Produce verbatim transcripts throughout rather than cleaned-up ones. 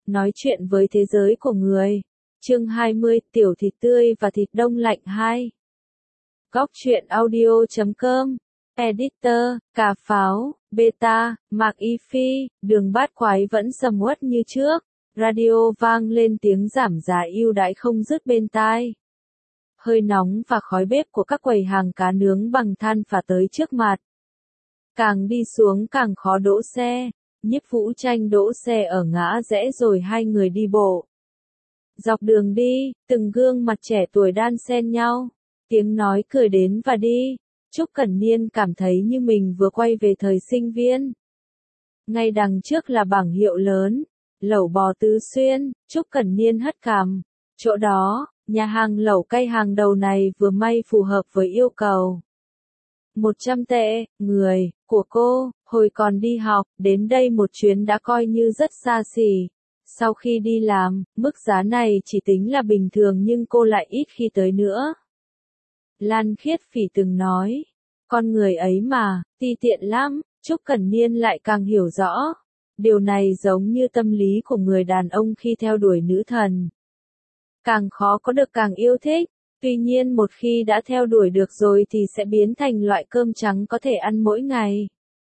nói chuyện với thế giới của người. Chương hai mươi, tiểu thịt tươi và thịt đông lạnh hai. Góc truyện audio chấm com, Editor, Cà Pháo, Beta, Mạc Y Phi, Đường Bát Quái vẫn sầm uất như trước, radio vang lên tiếng giảm giá ưu đãi không dứt bên tai. Hơi nóng và khói bếp của các quầy hàng cá nướng bằng than phả tới trước mặt. Càng đi xuống càng khó đỗ xe, Nhiếp Vũ Tranh đỗ xe ở ngã rẽ rồi hai người đi bộ. Dọc đường đi, từng gương mặt trẻ tuổi đan xen nhau, tiếng nói cười đến và đi. Trúc Cẩn Niên cảm thấy như mình vừa quay về thời sinh viên. Ngay đằng trước là bảng hiệu lớn, lẩu bò Tứ Xuyên. Trúc Cẩn Niên hất cằm. Chỗ đó, nhà hàng lẩu cay hàng đầu này vừa may phù hợp với yêu cầu. một trăm tệ, người, của cô, hồi còn đi học, đến đây một chuyến đã coi như rất xa xỉ. Sau khi đi làm, mức giá này chỉ tính là bình thường nhưng cô lại ít khi tới nữa. Lan Khiết Phỉ từng nói, con người ấy mà, ti tiện lắm. Trúc Cẩn Niên lại càng hiểu rõ. Điều này giống như tâm lý của người đàn ông khi theo đuổi nữ thần. Càng khó có được càng yêu thích, tuy nhiên một khi đã theo đuổi được rồi thì sẽ biến thành loại cơm trắng có thể ăn mỗi ngày.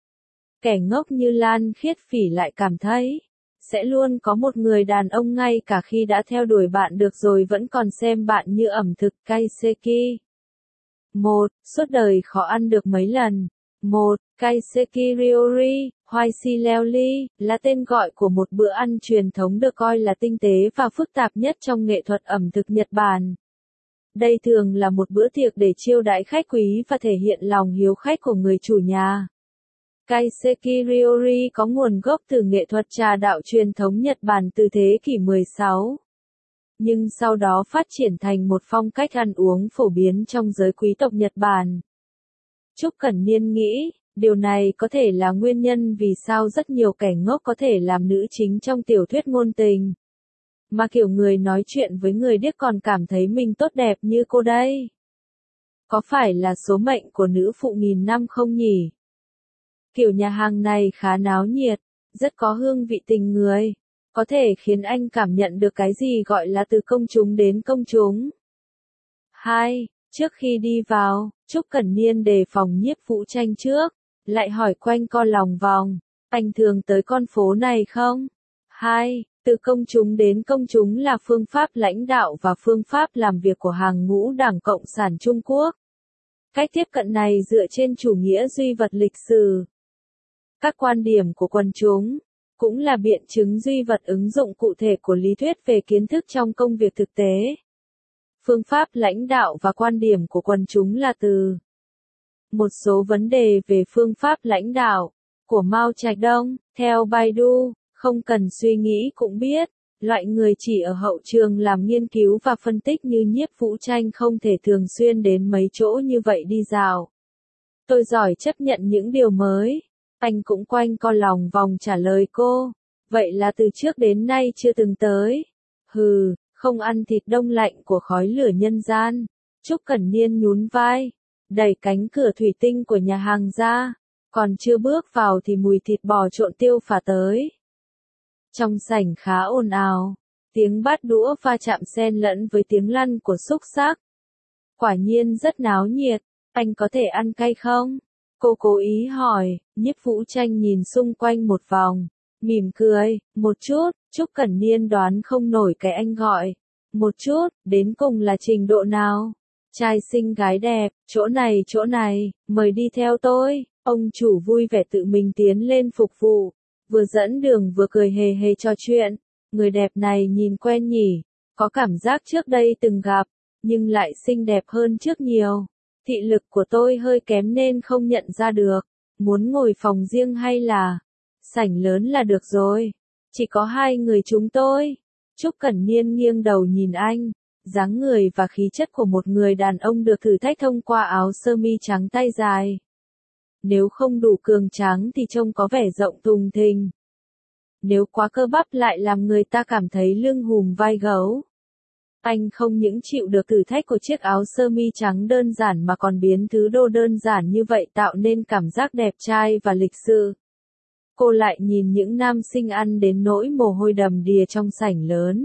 Kẻ ngốc như Lan Khiết Phỉ lại cảm thấy, sẽ luôn có một người đàn ông ngay cả khi đã theo đuổi bạn được rồi vẫn còn xem bạn như ẩm thực kaiseki. Một, suốt đời khó ăn được mấy lần. Một, kaiseki ryori, hoai si leo li, là tên gọi của một bữa ăn truyền thống được coi là tinh tế và phức tạp nhất trong nghệ thuật ẩm thực Nhật Bản. Đây thường là một bữa tiệc để chiêu đãi khách quý và thể hiện lòng hiếu khách của người chủ nhà. Kaiseki ryori có nguồn gốc từ nghệ thuật trà đạo truyền thống Nhật Bản từ thế kỷ mười sáu. Nhưng sau đó phát triển thành một phong cách ăn uống phổ biến trong giới quý tộc Nhật Bản. Trúc Cẩn Niên nghĩ, điều này có thể là nguyên nhân vì sao rất nhiều kẻ ngốc có thể làm nữ chính trong tiểu thuyết ngôn tình. Mà kiểu người nói chuyện với người điếc còn cảm thấy mình tốt đẹp như cô đây. Có phải là số mệnh của nữ phụ nghìn năm không nhỉ? Kiểu nhà hàng này khá náo nhiệt, rất có hương vị tình người. Có thể khiến anh cảm nhận được cái gì gọi là từ công chúng đến công chúng. Hai, trước khi đi vào, Trúc Cẩn Niên đề phòng Nhiếp Vũ Tranh trước, lại hỏi quanh co lòng vòng, anh thường tới con phố này không? Hai, từ công chúng đến công chúng là phương pháp lãnh đạo và phương pháp làm việc của hàng ngũ Đảng Cộng sản Trung Quốc. Cách tiếp cận này dựa trên chủ nghĩa duy vật lịch sử. Các quan điểm của quần chúng cũng là biện chứng duy vật ứng dụng cụ thể của lý thuyết về kiến thức trong công việc thực tế. Phương pháp lãnh đạo và quan điểm của quần chúng là từ một số vấn đề về phương pháp lãnh đạo của Mao Trạch Đông, theo Baidu, không cần suy nghĩ cũng biết, loại người chỉ ở hậu trường làm nghiên cứu và phân tích như Nhiếp Vũ Tranh không thể thường xuyên đến mấy chỗ như vậy đi dạo. Tôi giỏi chấp nhận những điều mới. Anh cũng quanh co lòng vòng trả lời cô, vậy là từ trước đến nay chưa từng tới. Hừ, không ăn thịt đông lạnh của khói lửa nhân gian. Trúc Cẩn Niên nhún vai, đẩy cánh cửa thủy tinh của nhà hàng ra, còn chưa bước vào thì mùi thịt bò trộn tiêu phả tới. Trong sảnh khá ồn ào, tiếng bát đũa va chạm xen lẫn với tiếng lăn của xúc xắc. Quả nhiên rất náo nhiệt, anh có thể ăn cay không? Cô cố ý hỏi. Nhiếp Vũ Tranh nhìn xung quanh một vòng, mỉm cười, một chút. Trúc Cẩn Niên đoán không nổi cái anh gọi. Một chút, đến cùng là trình độ nào? Trai xinh gái đẹp, chỗ này chỗ này, mời đi theo tôi. Ông chủ vui vẻ tự mình tiến lên phục vụ, vừa dẫn đường vừa cười hề hề trò chuyện. Người đẹp này nhìn quen nhỉ, có cảm giác trước đây từng gặp, nhưng lại xinh đẹp hơn trước nhiều. Thị lực của tôi hơi kém nên không nhận ra được. Muốn ngồi phòng riêng hay là sảnh lớn là được rồi. Chỉ có hai người chúng tôi. Trúc Cẩn Niên nghiêng đầu nhìn anh. Dáng người và khí chất của một người đàn ông được thử thách thông qua áo sơ mi trắng tay dài. Nếu không đủ cường tráng thì trông có vẻ rộng thùng thình. Nếu quá cơ bắp lại làm người ta cảm thấy lưng hùm vai gấu. Anh không những chịu được thử thách của chiếc áo sơ mi trắng đơn giản mà còn biến thứ đồ đơn giản như vậy tạo nên cảm giác đẹp trai và lịch sự. Cô lại nhìn những nam sinh ăn đến nỗi mồ hôi đầm đìa trong sảnh lớn.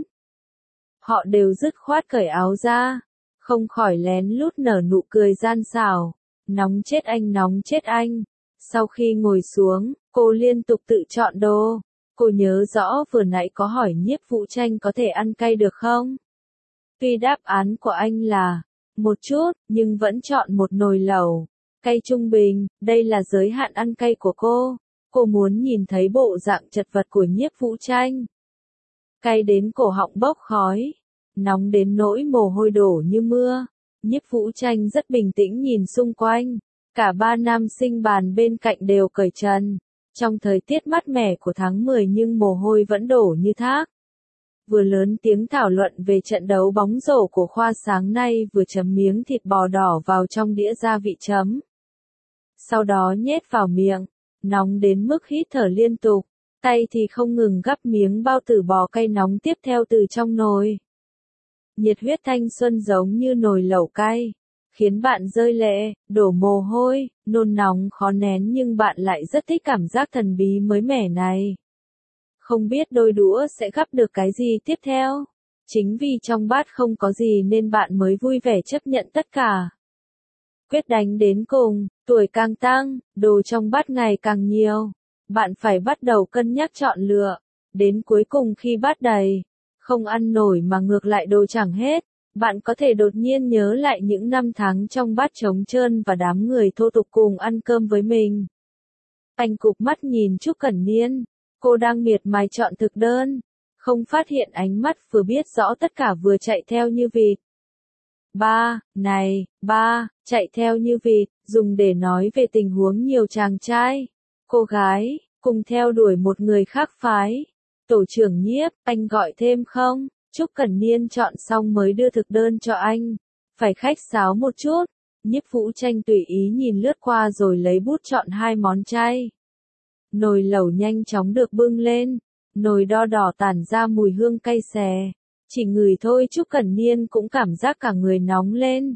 Họ đều dứt khoát cởi áo ra, không khỏi lén lút nở nụ cười gian xảo. Nóng chết anh, nóng chết anh. Sau khi ngồi xuống, cô liên tục tự chọn đồ. Cô nhớ rõ vừa nãy có hỏi Nhiếp Vũ Tranh có thể ăn cay được không? Tuy đáp án của anh là một chút, nhưng vẫn chọn một nồi lẩu. Cay trung bình, đây là giới hạn ăn cay của cô. Cô muốn nhìn thấy bộ dạng chật vật của Nhiếp Vũ Tranh. Cay đến cổ họng bốc khói, nóng đến nỗi mồ hôi đổ như mưa. Nhiếp Vũ Tranh rất bình tĩnh nhìn xung quanh. Cả ba nam sinh bàn bên cạnh đều cởi trần. Trong thời tiết mát mẻ của tháng mười nhưng mồ hôi vẫn đổ như thác. Vừa lớn tiếng thảo luận về trận đấu bóng rổ của khoa sáng nay, vừa chấm miếng thịt bò đỏ vào trong đĩa gia vị chấm. Sau đó nhét vào miệng, nóng đến mức hít thở liên tục, tay thì không ngừng gắp miếng bao tử bò cay nóng tiếp theo từ trong nồi. Nhiệt huyết thanh xuân giống như nồi lẩu cay, khiến bạn rơi lệ, đổ mồ hôi, nôn nóng khó nén, nhưng bạn lại rất thích cảm giác thần bí mới mẻ này. Không biết đôi đũa sẽ gắp được cái gì tiếp theo. Chính vì trong bát không có gì nên bạn mới vui vẻ chấp nhận tất cả. Quyết đánh đến cùng, tuổi càng tăng, đồ trong bát ngày càng nhiều. Bạn phải bắt đầu cân nhắc chọn lựa. Đến cuối cùng khi bát đầy, không ăn nổi mà ngược lại đồ chẳng hết, bạn có thể đột nhiên nhớ lại những năm tháng trong bát trống trơn và đám người thô tục cùng ăn cơm với mình. Anh cụp mắt nhìn Trúc Cẩn Niên. Cô đang miệt mài chọn thực đơn, không phát hiện ánh mắt vừa biết rõ tất cả vừa chạy theo như vịt. Ba, này, ba, chạy theo như vịt, dùng để nói về tình huống nhiều chàng trai, cô gái, cùng theo đuổi một người khác phái. Tổ trưởng Nhiếp, anh gọi thêm không? Trúc Cẩn Niên chọn xong mới đưa thực đơn cho anh. Phải khách sáo một chút. Nhiếp Vũ Tranh tùy ý nhìn lướt qua rồi lấy bút chọn hai món chay. Nồi lẩu nhanh chóng được bưng lên, nồi đo đỏ tản ra mùi hương cay xè. Chỉ ngửi thôi Trúc Cẩn Niên cũng cảm giác cả người nóng lên.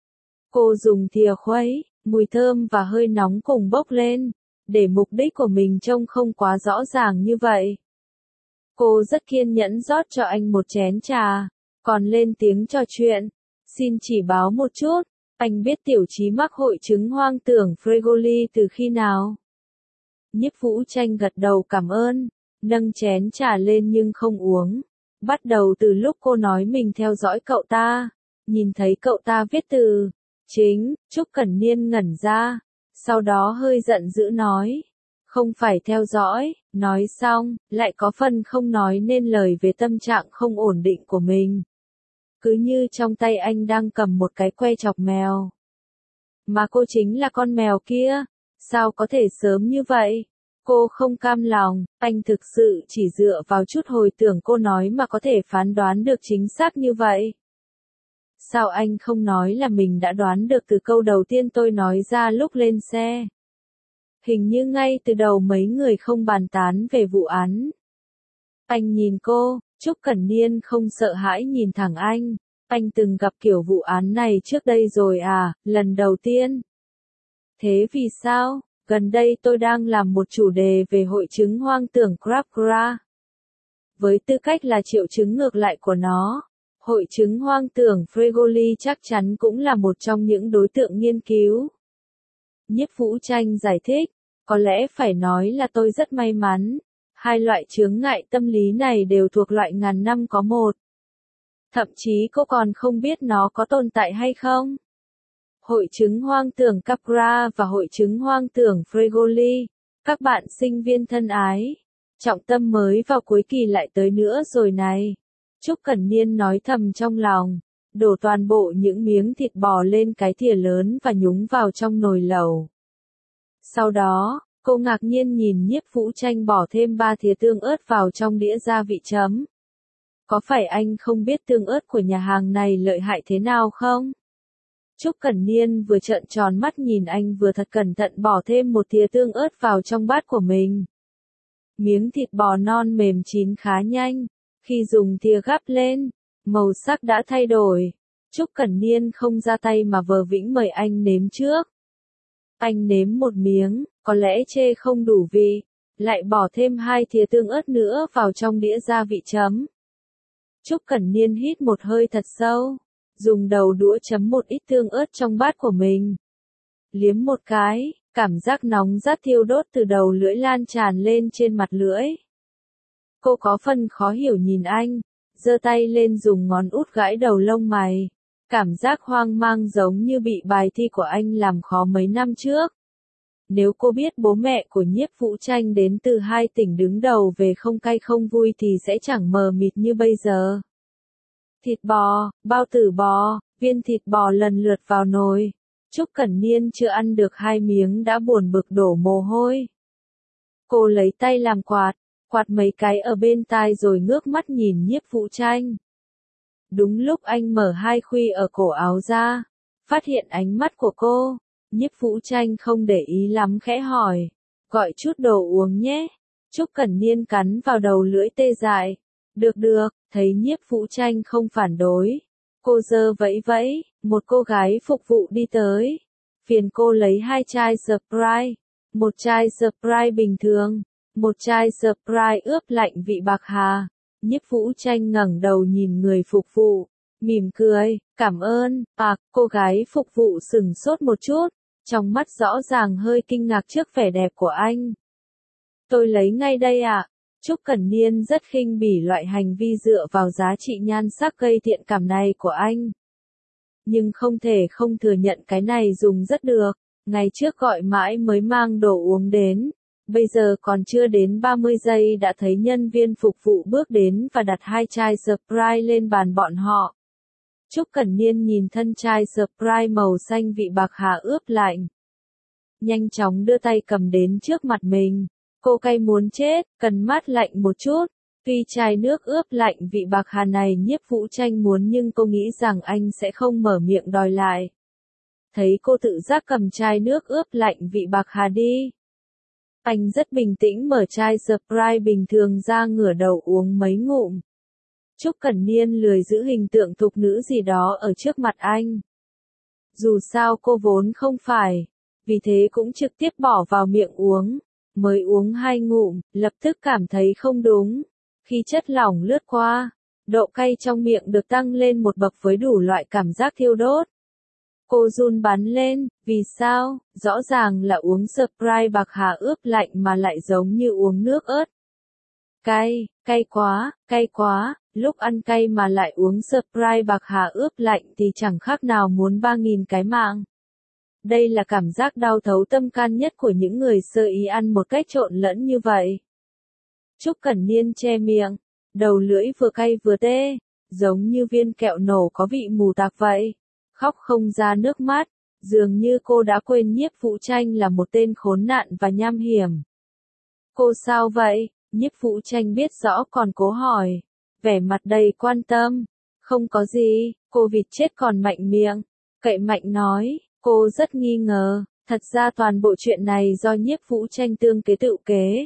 Cô dùng thìa khuấy, mùi thơm và hơi nóng cùng bốc lên, để mục đích của mình trông không quá rõ ràng như vậy. Cô rất kiên nhẫn rót cho anh một chén trà, còn lên tiếng trò chuyện. Xin chỉ báo một chút, anh biết Tiểu Chí mắc hội chứng hoang tưởng Fregoli từ khi nào? Nhiếp Vũ Tranh gật đầu cảm ơn, nâng chén trà lên nhưng không uống. Bắt đầu từ lúc cô nói mình theo dõi cậu ta, nhìn thấy cậu ta viết từ chính, Trúc Cẩn Niên ngẩn ra, sau đó hơi giận dữ nói, không phải theo dõi, nói xong, lại có phần không nói nên lời về tâm trạng không ổn định của mình. Cứ như trong tay anh đang cầm một cái que chọc mèo. Mà cô chính là con mèo kia. Sao có thể sớm như vậy? Cô không cam lòng, anh thực sự chỉ dựa vào chút hồi tưởng cô nói mà có thể phán đoán được chính xác như vậy. Sao anh không nói là mình đã đoán được từ câu đầu tiên tôi nói ra lúc lên xe? Hình như ngay từ đầu mấy người không bàn tán về vụ án. Anh nhìn cô, Trúc Cẩn Niên không sợ hãi nhìn thẳng anh. Anh từng gặp kiểu vụ án này trước đây rồi à, lần đầu tiên. Thế vì sao? Gần đây tôi đang làm một chủ đề về hội chứng hoang tưởng Capgras. Với tư cách là triệu chứng ngược lại của nó, hội chứng hoang tưởng Fregoli chắc chắn cũng là một trong những đối tượng nghiên cứu. Nhiếp Vũ Tranh giải thích, có lẽ phải nói là tôi rất may mắn. Hai loại chướng ngại tâm lý này đều thuộc loại ngàn năm có một. Thậm chí cô còn không biết nó có tồn tại hay không. Hội chứng hoang tưởng Capgras và hội chứng hoang tưởng Fregoli. Các bạn sinh viên thân ái, trọng tâm mới vào cuối kỳ lại tới nữa rồi này. Trúc Cẩn Niên nói thầm trong lòng, đổ toàn bộ những miếng thịt bò lên cái thìa lớn và nhúng vào trong nồi lẩu. Sau đó, cô ngạc nhiên nhìn Nhiếp Vũ Tranh bỏ thêm ba thìa tương ớt vào trong đĩa gia vị chấm. Có phải anh không biết tương ớt của nhà hàng này lợi hại thế nào không? Trúc Cẩn Niên vừa trợn tròn mắt nhìn anh vừa thật cẩn thận bỏ thêm một thìa tương ớt vào trong bát của mình. Miếng thịt bò non mềm chín khá nhanh, khi dùng thìa gắp lên, màu sắc đã thay đổi. Trúc Cẩn Niên không ra tay mà vờ vĩnh mời anh nếm trước. Anh nếm một miếng, có lẽ chê không đủ vị, lại bỏ thêm hai thìa tương ớt nữa vào trong đĩa gia vị chấm. Trúc Cẩn Niên hít một hơi thật sâu, dùng đầu đũa chấm một ít tương ớt trong bát của mình. Liếm một cái, cảm giác nóng rát thiêu đốt từ đầu lưỡi lan tràn lên trên mặt lưỡi. Cô có phần khó hiểu nhìn anh, giơ tay lên dùng ngón út gãi đầu lông mày. Cảm giác hoang mang giống như bị bài thi của anh làm khó mấy năm trước. Nếu cô biết bố mẹ của Nhiếp Vũ Tranh đến từ hai tỉnh đứng đầu về không cay không vui thì sẽ chẳng mờ mịt như bây giờ. Thịt bò, bao tử bò, viên thịt bò lần lượt vào nồi. Trúc Cẩn Niên chưa ăn được hai miếng đã buồn bực đổ mồ hôi. Cô lấy tay làm quạt, quạt mấy cái ở bên tai rồi ngước mắt nhìn Nhiếp Vũ Tranh. Đúng lúc anh mở hai khuy ở cổ áo ra, phát hiện ánh mắt của cô, Nhiếp Vũ Tranh không để ý lắm khẽ hỏi, gọi chút đồ uống nhé. Trúc Cẩn Niên cắn vào đầu lưỡi tê dại. Được được, thấy Nhiếp Vũ Tranh không phản đối. Cô giơ vẫy vẫy, một cô gái phục vụ đi tới. Phiền cô lấy hai chai Sprite, một chai Sprite bình thường, một chai Sprite ướp lạnh vị bạc hà. Nhiếp Vũ Tranh ngẩng đầu nhìn người phục vụ, mỉm cười, cảm ơn, bạc, cô gái phục vụ sửng sốt một chút, trong mắt rõ ràng hơi kinh ngạc trước vẻ đẹp của anh. Tôi lấy ngay đây ạ. Trúc Cẩn Niên rất khinh bỉ loại hành vi dựa vào giá trị nhan sắc gây thiện cảm này của anh. Nhưng không thể không thừa nhận cái này dùng rất được, ngày trước gọi mãi mới mang đồ uống đến. Bây giờ còn chưa đến ba mươi giây đã thấy nhân viên phục vụ bước đến và đặt hai chai Sprite lên bàn bọn họ. Trúc Cẩn Niên nhìn thân chai Sprite màu xanh vị bạc hà ướp lạnh. Nhanh chóng đưa tay cầm đến trước mặt mình. Cô cay muốn chết, cần mát lạnh một chút. Tuy chai nước ướp lạnh vị bạc hà này Nhiếp Vũ Tranh muốn nhưng cô nghĩ rằng anh sẽ không mở miệng đòi lại. Thấy cô tự giác cầm chai nước ướp lạnh vị bạc hà đi. Anh rất bình tĩnh mở chai Sprite bình thường ra ngửa đầu uống mấy ngụm. Trúc Cẩn Niên lười giữ hình tượng thục nữ gì đó ở trước mặt anh. Dù sao cô vốn không phải, vì thế cũng trực tiếp bỏ vào miệng uống. Mới uống hai ngụm, lập tức cảm thấy không đúng. Khi chất lỏng lướt qua, độ cay trong miệng được tăng lên một bậc với đủ loại cảm giác thiêu đốt. Cô run bắn lên, vì sao, rõ ràng là uống Sprite bạc hà ướp lạnh mà lại giống như uống nước ớt. Cay, cay quá, cay quá, lúc ăn cay mà lại uống Sprite bạc hà ướp lạnh thì chẳng khác nào muốn ba nghìn cái mạng. Đây là cảm giác đau thấu tâm can nhất của những người sơ ý ăn một cách trộn lẫn như vậy. Trúc Cẩn Niên che miệng, đầu lưỡi vừa cay vừa tê, giống như viên kẹo nổ có vị mù tạc vậy. Khóc không ra nước mắt, dường như cô đã quên Nhiếp Vũ Tranh là một tên khốn nạn và nham hiểm. Cô sao vậy? Nhiếp Vũ Tranh biết rõ còn cố hỏi, vẻ mặt đầy quan tâm. Không có gì, cô vịt chết còn mạnh miệng. Cậy mạnh nói, cô rất nghi ngờ, thật ra toàn bộ chuyện này do Nhiếp Vũ Tranh tương kế tự kế.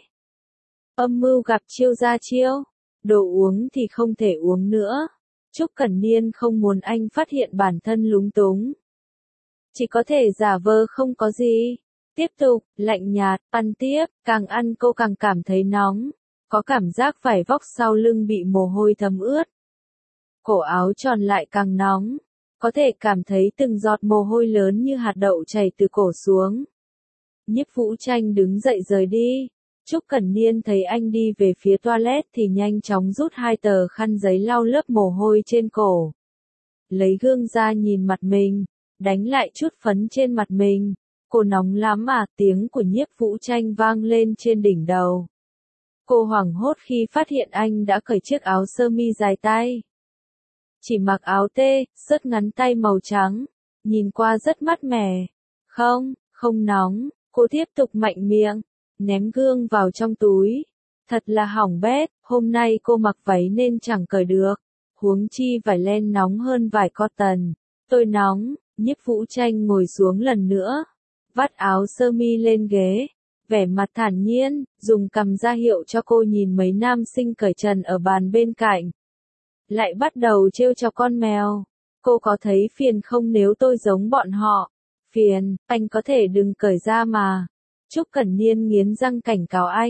Âm mưu gặp chiêu ra chiêu, đồ uống thì không thể uống nữa. Trúc Cẩn Niên không muốn anh phát hiện bản thân lúng túng. Chỉ có thể giả vờ không có gì. Tiếp tục, lạnh nhạt, ăn tiếp, càng ăn cô càng cảm thấy nóng. Có cảm giác vải vóc sau lưng bị mồ hôi thấm ướt. Cổ áo tròn lại càng nóng. Có thể cảm thấy từng giọt mồ hôi lớn như hạt đậu chảy từ cổ xuống. Nhiếp Vũ Tranh đứng dậy rời đi. Trúc Cẩn Niên thấy anh đi về phía toilet thì nhanh chóng rút hai tờ khăn giấy lau lớp mồ hôi trên cổ. Lấy gương ra nhìn mặt mình, đánh lại chút phấn trên mặt mình. Cô nóng lắm à, tiếng của Nhiếp Vũ Tranh vang lên trên đỉnh đầu. Cô hoảng hốt khi phát hiện anh đã cởi chiếc áo sơ mi dài tay. Chỉ mặc áo tê, sớt ngắn tay màu trắng, nhìn qua rất mát mẻ. Không, không nóng, cô tiếp tục mạnh miệng, ném gương vào trong túi. Thật là hỏng bét, hôm nay cô mặc váy nên chẳng cởi được. Huống chi vải len nóng hơn vải cotton. Tôi nóng, Nhiếp Vũ Tranh ngồi xuống lần nữa, vắt áo sơ mi lên ghế, vẻ mặt thản nhiên, dùng cằm ra hiệu cho cô nhìn mấy nam sinh cởi trần ở bàn bên cạnh. Lại bắt đầu trêu cho con mèo. Cô có thấy phiền không nếu tôi giống bọn họ? Phiền, anh có thể đừng cởi ra mà. Trúc Cẩn Niên nghiến răng cảnh cáo anh.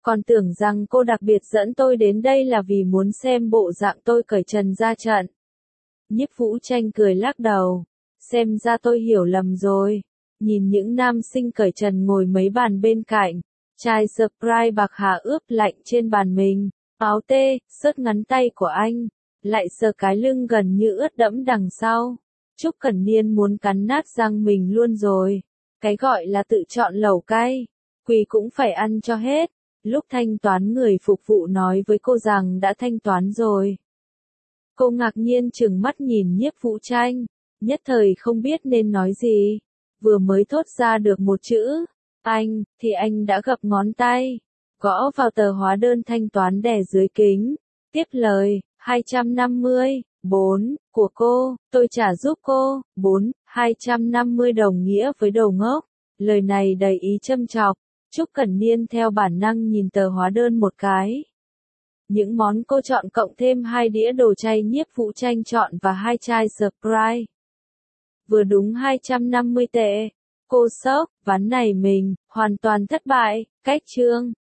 Còn tưởng rằng cô đặc biệt dẫn tôi đến đây là vì muốn xem bộ dạng tôi cởi trần ra trận. Nhiếp Vũ Tranh cười lắc đầu. Xem ra tôi hiểu lầm rồi. Nhìn những nam sinh cởi trần ngồi mấy bàn bên cạnh. Chai Sprite bạc hà ướp lạnh trên bàn mình. Áo tê, sớt ngắn tay của anh. Lại sờ cái lưng gần như ướt đẫm đằng sau. Trúc Cẩn Niên muốn cắn nát răng mình luôn rồi. Cái gọi là tự chọn lẩu cay. Quỳ cũng phải ăn cho hết. Lúc thanh toán người phục vụ nói với cô rằng đã thanh toán rồi. Cô ngạc nhiên trừng mắt nhìn Nhiếp Vũ Tranh. Nhất thời không biết nên nói gì. Vừa mới thốt ra được một chữ. Anh, thì anh đã gập ngón tay. Gõ vào tờ hóa đơn thanh toán đè dưới kính. Tiếp lời, hai trăm năm mươi, bốn, của cô, tôi trả giúp cô, bốn, hai trăm năm mươi đồng nghĩa với đồ ngốc. Lời này đầy ý châm chọc. Trúc Cẩn Niên theo bản năng nhìn tờ hóa đơn một cái. Những món cô chọn cộng thêm hai đĩa đồ chay Nhiếp Vũ Tranh chọn và hai chai Sprite. Vừa đúng hai trăm năm mươi tệ. Cô sốc, ván này mình, hoàn toàn thất bại, cách chương.